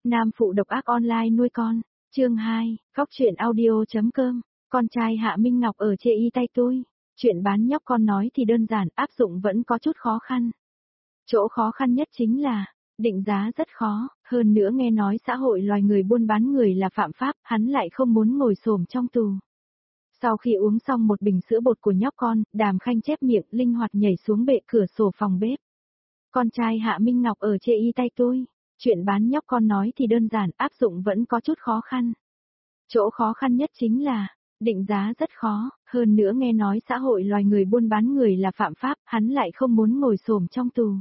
Nam phụ độc ác online nuôi con, chương 2, khóc chuyện audio.com, con trai Hạ Minh Ngọc ở chê y tay tôi. Chuyện bán nhóc con nói thì đơn giản, áp dụng vẫn có chút khó khăn. Chỗ khó khăn nhất chính là, định giá rất khó, hơn nữa nghe nói xã hội loài người buôn bán người là phạm pháp, hắn lại không muốn ngồi xổm trong tù. Sau khi uống xong một bình sữa bột của nhóc con, Đàm Khanh chép miệng, linh hoạt nhảy xuống bệ cửa sổ phòng bếp. Con trai Hạ Minh Ngọc ở chê y tay tôi. Chuyện bán nhóc con nói thì đơn giản, áp dụng vẫn có chút khó khăn. Chỗ khó khăn nhất chính là, định giá rất khó, hơn nữa nghe nói xã hội loài người buôn bán người là phạm pháp, hắn lại không muốn ngồi xổm trong tù.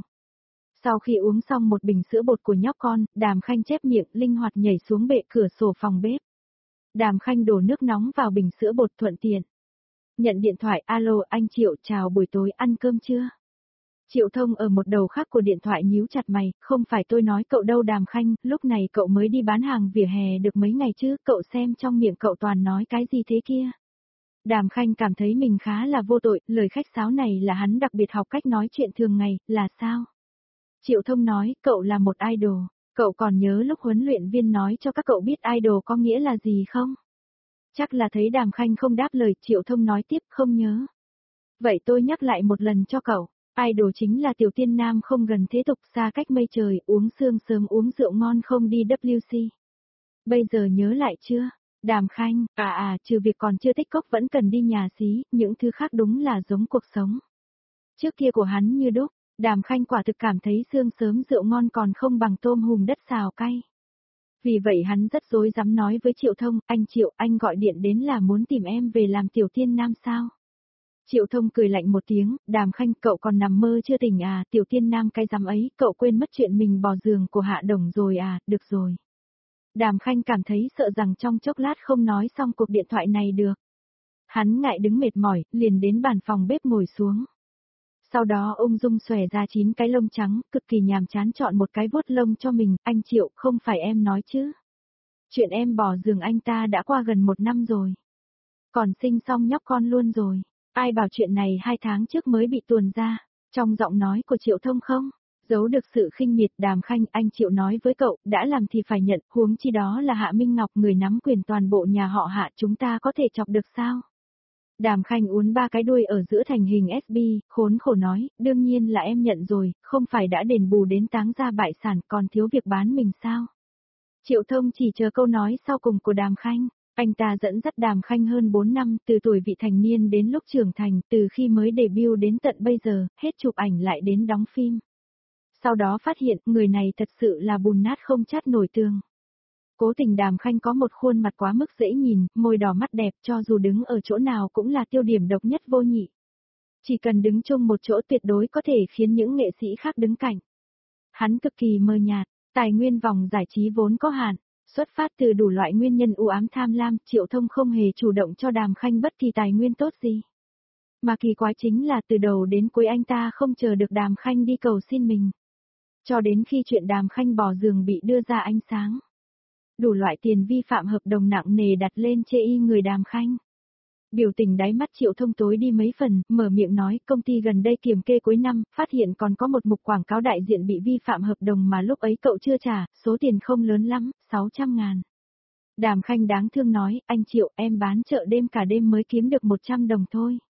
Sau khi uống xong một bình sữa bột của nhóc con, Đàm Khanh chép miệng, linh hoạt nhảy xuống bệ cửa sổ phòng bếp. Đàm Khanh đổ nước nóng vào bình sữa bột thuận tiện. Nhận điện thoại, alo anh Triệu, chào buổi tối, ăn cơm chưa? Triệu Thông ở một đầu khác của điện thoại nhíu chặt mày, không phải tôi nói cậu đâu Đàm Khanh, lúc này cậu mới đi bán hàng vỉa hè được mấy ngày chứ, cậu xem trong miệng cậu toàn nói cái gì thế kia. Đàm Khanh cảm thấy mình khá là vô tội, lời khách sáo này là hắn đặc biệt học cách nói chuyện thường ngày, là sao? Triệu Thông nói, cậu là một idol, cậu còn nhớ lúc huấn luyện viên nói cho các cậu biết idol có nghĩa là gì không? Chắc là thấy Đàm Khanh không đáp lời, Triệu Thông nói tiếp, không nhớ. Vậy tôi nhắc lại một lần cho cậu. Idol chính là tiểu tiên nam không gần thế tục, xa cách mây trời, uống sương sớm uống rượu ngon không đi WC. Bây giờ nhớ lại chưa? Đàm Khanh, trừ việc còn chưa tích cốc vẫn cần đi nhà xí, những thứ khác đúng là giống cuộc sống. Trước kia của hắn như đúc, Đàm Khanh quả thực cảm thấy sương sớm rượu ngon còn không bằng tôm hùm đất xào cay. Vì vậy hắn rất rối rắm nói với Triệu Thông, anh Triệu, anh gọi điện đến là muốn tìm em về làm tiểu tiên nam sao? Triệu Thông cười lạnh một tiếng, Đàm Khanh, cậu còn nằm mơ chưa tỉnh à, tiểu tiên nam cái rắm ấy, cậu quên mất chuyện mình bò giường của Hạ Đồng rồi à, được rồi. Đàm Khanh cảm thấy sợ rằng trong chốc lát không nói xong cuộc điện thoại này được. Hắn ngại đứng mệt mỏi, liền đến bàn phòng bếp ngồi xuống. Sau đó ung dung xòe ra 9 cái lông trắng, cực kỳ nhàm chán chọn một cái vuốt lông cho mình, anh Triệu, không phải em nói chứ. Chuyện em bò giường anh ta đã qua gần 1 năm rồi. Còn sinh xong nhóc con luôn rồi. Ai bảo chuyện này 2 tháng trước mới bị tuồn ra, trong giọng nói của Triệu Thông không, giấu được sự khinh miệt. Đàm Khanh, anh Triệu nói với cậu, đã làm thì phải nhận, huống chi đó là Hạ Minh Ngọc, người nắm quyền toàn bộ nhà họ Hạ, chúng ta có thể chọc được sao? Đàm Khanh uốn 3 cái đuôi ở giữa thành hình SB, khốn khổ nói, đương nhiên là em nhận rồi, không phải đã đền bù đến táng ra bại sản còn thiếu việc bán mình sao? Triệu Thông chỉ chờ câu nói sau cùng của Đàm Khanh. Anh ta dẫn dắt Đàm Khanh hơn 4 năm, từ tuổi vị thành niên đến lúc trưởng thành, từ khi mới debut đến tận bây giờ, hết chụp ảnh lại đến đóng phim. Sau đó phát hiện, người này thật sự là bùn nát không chát nổi tường. Cố tình Đàm Khanh có một khuôn mặt quá mức dễ nhìn, môi đỏ mắt đẹp, cho dù đứng ở chỗ nào cũng là tiêu điểm độc nhất vô nhị. Chỉ cần đứng chung một chỗ tuyệt đối có thể khiến những nghệ sĩ khác đứng cạnh. Hắn cực kỳ mờ nhạt, tài nguyên vòng giải trí vốn có hạn. Xuất phát từ đủ loại nguyên nhân u ám tham lam, Triệu Thông không hề chủ động cho Đàm Khanh bất kỳ tài nguyên tốt gì. Mà kỳ quái chính là từ đầu đến cuối anh ta không chờ được Đàm Khanh đi cầu xin mình. Cho đến khi chuyện Đàm Khanh bò giường bị đưa ra ánh sáng. Đủ loại tiền vi phạm hợp đồng nặng nề đặt lên chê y người Đàm Khanh. Biểu tình đáy mắt Triệu Thông tối đi mấy phần, mở miệng nói công ty gần đây kiểm kê cuối năm, phát hiện còn có một mục quảng cáo đại diện bị vi phạm hợp đồng mà lúc ấy cậu chưa trả, số tiền không lớn lắm, 600.000. Đàm Khanh đáng thương nói, anh Triệu, em bán chợ đêm cả đêm mới kiếm được 100 đồng thôi.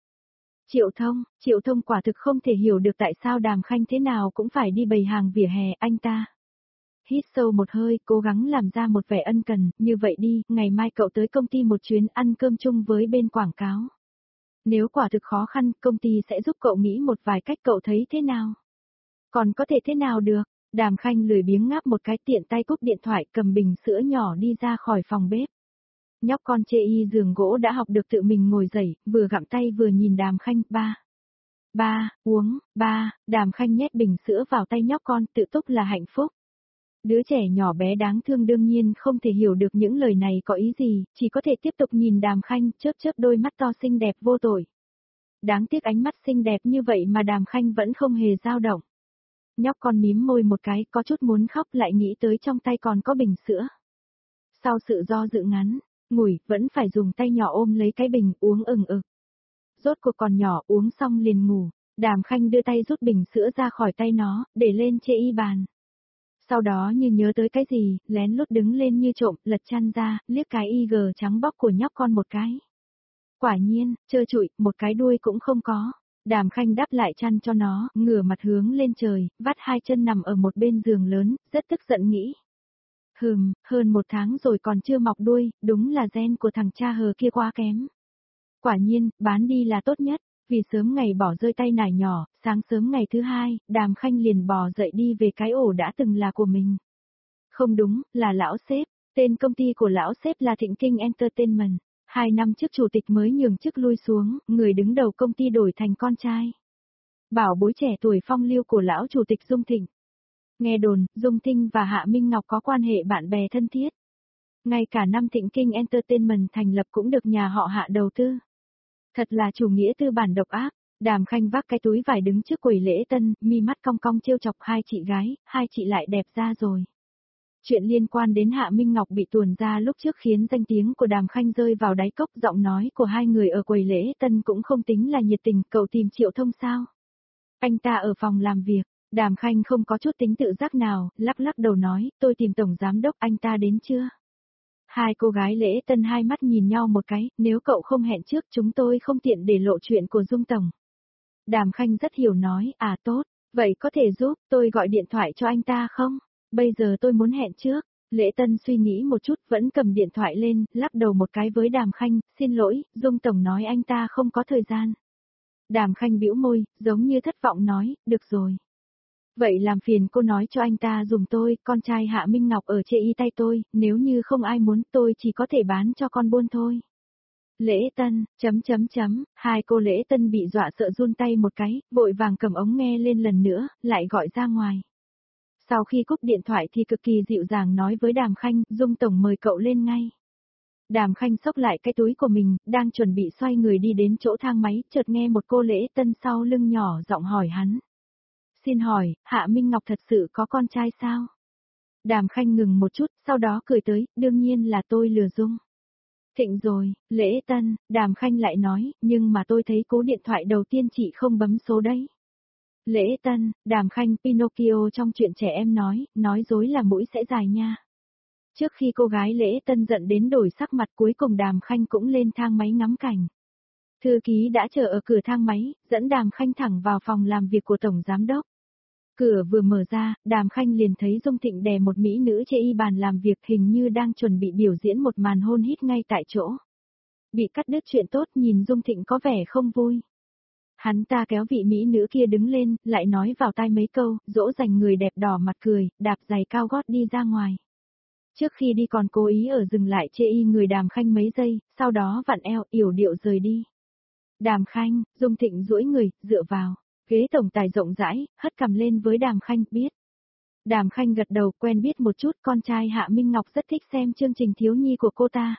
Triệu Thông quả thực không thể hiểu được tại sao Đàm Khanh thế nào cũng phải đi bày hàng vỉa hè, anh ta. Hít sâu một hơi, cố gắng làm ra một vẻ ân cần, như vậy đi, ngày mai cậu tới công ty một chuyến ăn cơm chung với bên quảng cáo. Nếu quả thực khó khăn, công ty sẽ giúp cậu nghĩ một vài cách, cậu thấy thế nào? Còn có thể thế nào được? Đàm Khanh lười biếng ngáp một cái, tiện tay cúp điện thoại, cầm bình sữa nhỏ đi ra khỏi phòng bếp. Nhóc con chê y giường gỗ đã học được tự mình ngồi dậy, vừa gặm tay vừa nhìn Đàm Khanh, uống, Đàm Khanh nhét bình sữa vào tay nhóc con, tự túc là hạnh phúc. Đứa trẻ nhỏ bé đáng thương đương nhiên không thể hiểu được những lời này có ý gì, chỉ có thể tiếp tục nhìn Đàm Khanh, chớp chớp đôi mắt to xinh đẹp vô tội. Đáng tiếc ánh mắt xinh đẹp như vậy mà Đàm Khanh vẫn không hề dao động. Nhóc con mím môi một cái, có chút muốn khóc, lại nghĩ tới trong tay còn có bình sữa. Sau sự do dự ngắn, ngủi, vẫn phải dùng tay nhỏ ôm lấy cái bình, uống ừng ực. Rốt cuộc còn nhỏ, uống xong liền ngủ. Đàm Khanh đưa tay rút bình sữa ra khỏi tay nó, để lên chê y bàn. Sau đó như nhớ tới cái gì, lén lút đứng lên như trộm, lật chăn ra, liếc cái IG trắng bóc của nhóc con một cái. Quả nhiên, trơ trụi, một cái đuôi cũng không có. Đàm Khanh đắp lại chăn cho nó, ngửa mặt hướng lên trời, vắt hai chân nằm ở một bên giường lớn, rất tức giận nghĩ. Hơn một tháng rồi còn chưa mọc đuôi, đúng là gen của thằng cha hờ kia quá kém. Quả nhiên, bán đi là tốt nhất, vì sớm ngày bỏ rơi tay nải nhỏ, sáng sớm ngày thứ hai, Đàm Khanh liền bò dậy đi về cái ổ đã từng là của mình. Không đúng, là lão sếp, tên công ty của lão sếp là Thịnh Kinh Entertainment. 2 năm trước chủ tịch mới nhường chức lui xuống, người đứng đầu công ty đổi thành con trai. Bảo bối trẻ tuổi phong lưu của lão chủ tịch Dung Thịnh. Nghe đồn, Dung Thinh và Hạ Minh Ngọc có quan hệ bạn bè thân thiết. Ngay cả năm Thịnh Kinh Entertainment thành lập cũng được nhà họ Hạ đầu tư. Thật là chủ nghĩa tư bản độc ác. Đàm Khanh vác cái túi vải đứng trước quầy lễ tân, mi mắt cong cong trêu chọc hai chị gái, hai chị lại đẹp ra rồi. Chuyện liên quan đến Hạ Minh Ngọc bị tuồn ra lúc trước khiến danh tiếng của Đàm Khanh rơi vào đáy cốc, giọng nói của hai người ở quầy lễ tân cũng không tính là nhiệt tình, cậu tìm Triệu Thông sao? Anh ta ở phòng làm việc, Đàm Khanh không có chút tính tự giác nào, lắc lắc đầu nói, tôi tìm tổng giám đốc, anh ta đến chưa? Hai cô gái lễ tân hai mắt nhìn nhau một cái, nếu cậu không hẹn trước chúng tôi không tiện để lộ chuyện của Dung Tổng. Đàm Khanh rất hiểu nói, à tốt, vậy có thể giúp tôi gọi điện thoại cho anh ta không? Bây giờ tôi muốn hẹn trước. Lễ Tân suy nghĩ một chút vẫn cầm điện thoại lên, lắc đầu một cái với Đàm Khanh, xin lỗi, Dung Tổng nói anh ta không có thời gian. Đàm Khanh bĩu môi, giống như thất vọng nói, được rồi. Vậy làm phiền cô nói cho anh ta dùng tôi, con trai Hạ Minh Ngọc ở chê y tay tôi, nếu như không ai muốn tôi chỉ có thể bán cho con buôn thôi. Lễ Tân, hai cô Lễ Tân bị dọa sợ run tay một cái, vội vàng cầm ống nghe lên lần nữa, lại gọi ra ngoài. Sau khi cúp điện thoại thì cực kỳ dịu dàng nói với Đàm Khanh, Dung Tổng mời cậu lên ngay. Đàm Khanh xốc lại cái túi của mình, đang chuẩn bị xoay người đi đến chỗ thang máy, chợt nghe một cô Lễ Tân sau lưng nhỏ giọng hỏi hắn. Xin hỏi, Hạ Minh Ngọc thật sự có con trai sao? Đàm Khanh ngừng một chút, sau đó cười tới, đương nhiên là tôi lừa Dung. Thịnh rồi, Lễ Tân, Đàm Khanh lại nói, nhưng mà tôi thấy cú điện thoại đầu tiên chị không bấm số đấy. Lễ Tân, Đàm Khanh Pinocchio trong chuyện trẻ em nói dối là mũi sẽ dài nha. Trước khi cô gái Lễ Tân giận đến đổi sắc mặt cuối cùng Đàm Khanh cũng lên thang máy ngắm cảnh. Thư ký đã chờ ở cửa thang máy, dẫn Đàm Khanh thẳng vào phòng làm việc của Tổng Giám Đốc. Cửa vừa mở ra, Đàm Khanh liền thấy Dung Thịnh đè một mỹ nữ chê y bàn làm việc hình như đang chuẩn bị biểu diễn một màn hôn hít ngay tại chỗ. Bị cắt đứt chuyện tốt nhìn Dung Thịnh có vẻ không vui. Hắn ta kéo vị mỹ nữ kia đứng lên, lại nói vào tai mấy câu, dỗ dành người đẹp đỏ mặt cười, đạp giày cao gót đi ra ngoài. Trước khi đi còn cố ý ở dừng lại chê y người Đàm Khanh mấy giây, sau đó vặn eo, yểu điệu rời đi. Đàm Khanh, Dung Thịnh duỗi người, dựa vào. Ghế tổng tài rộng rãi, hất cằm lên với Đàm Khanh, biết. Đàm Khanh gật đầu, quen biết một chút, con trai Hạ Minh Ngọc rất thích xem chương trình thiếu nhi của cô ta.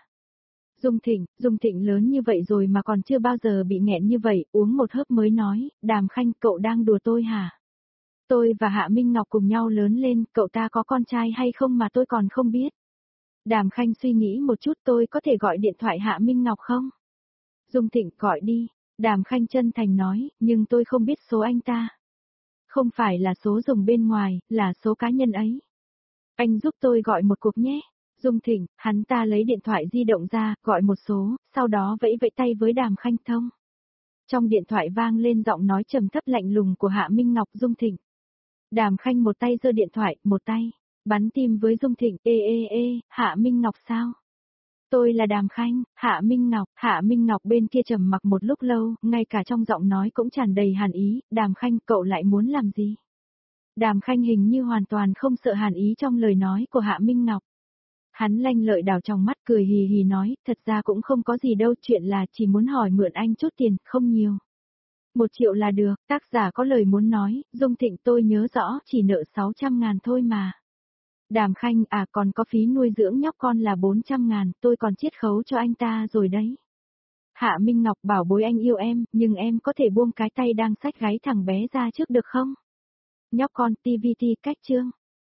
Dung Thịnh lớn như vậy rồi mà còn chưa bao giờ bị nghẹn như vậy, uống một hớp mới nói, Đàm Khanh, cậu đang đùa tôi hả? Tôi và Hạ Minh Ngọc cùng nhau lớn lên, cậu ta có con trai hay không mà tôi còn không biết. Đàm Khanh suy nghĩ một chút, tôi có thể gọi điện thoại Hạ Minh Ngọc không? Dung Thịnh, gọi đi. Đàm Khanh chân thành nói, nhưng tôi không biết số anh ta. Không phải là số dùng bên ngoài, là số cá nhân ấy. Anh giúp tôi gọi một cuộc nhé. Dung Thịnh, hắn ta lấy điện thoại di động ra, gọi một số, sau đó vẫy vẫy tay với Đàm Khanh thông. Trong điện thoại vang lên giọng nói trầm thấp lạnh lùng của Hạ Minh Ngọc. Dung Thịnh. Đàm Khanh một tay giơ điện thoại, một tay bắn tim với Dung Thịnh. Hạ Minh Ngọc sao? Tôi là Đàm Khanh, Hạ Minh Ngọc bên kia trầm mặc một lúc lâu, ngay cả trong giọng nói cũng tràn đầy hàn ý, Đàm Khanh, cậu lại muốn làm gì? Đàm Khanh hình như hoàn toàn không sợ hàn ý trong lời nói của Hạ Minh Ngọc. Hắn lanh lợi đào trong mắt cười hì hì nói, thật ra cũng không có gì đâu, chuyện là chỉ muốn hỏi mượn anh chút tiền, không nhiều. 1 triệu là được, tác giả có lời muốn nói, Dung Thịnh tôi nhớ rõ, chỉ nợ 600.000 thôi mà. Đàm Khanh, à còn có phí nuôi dưỡng nhóc con là 400.000, tôi còn chiết khấu cho anh ta rồi đấy. Hạ Minh Ngọc bảo bối anh yêu em, nhưng em có thể buông cái tay đang xách gáy thằng bé ra trước được không? Nhóc con TVT cách chương.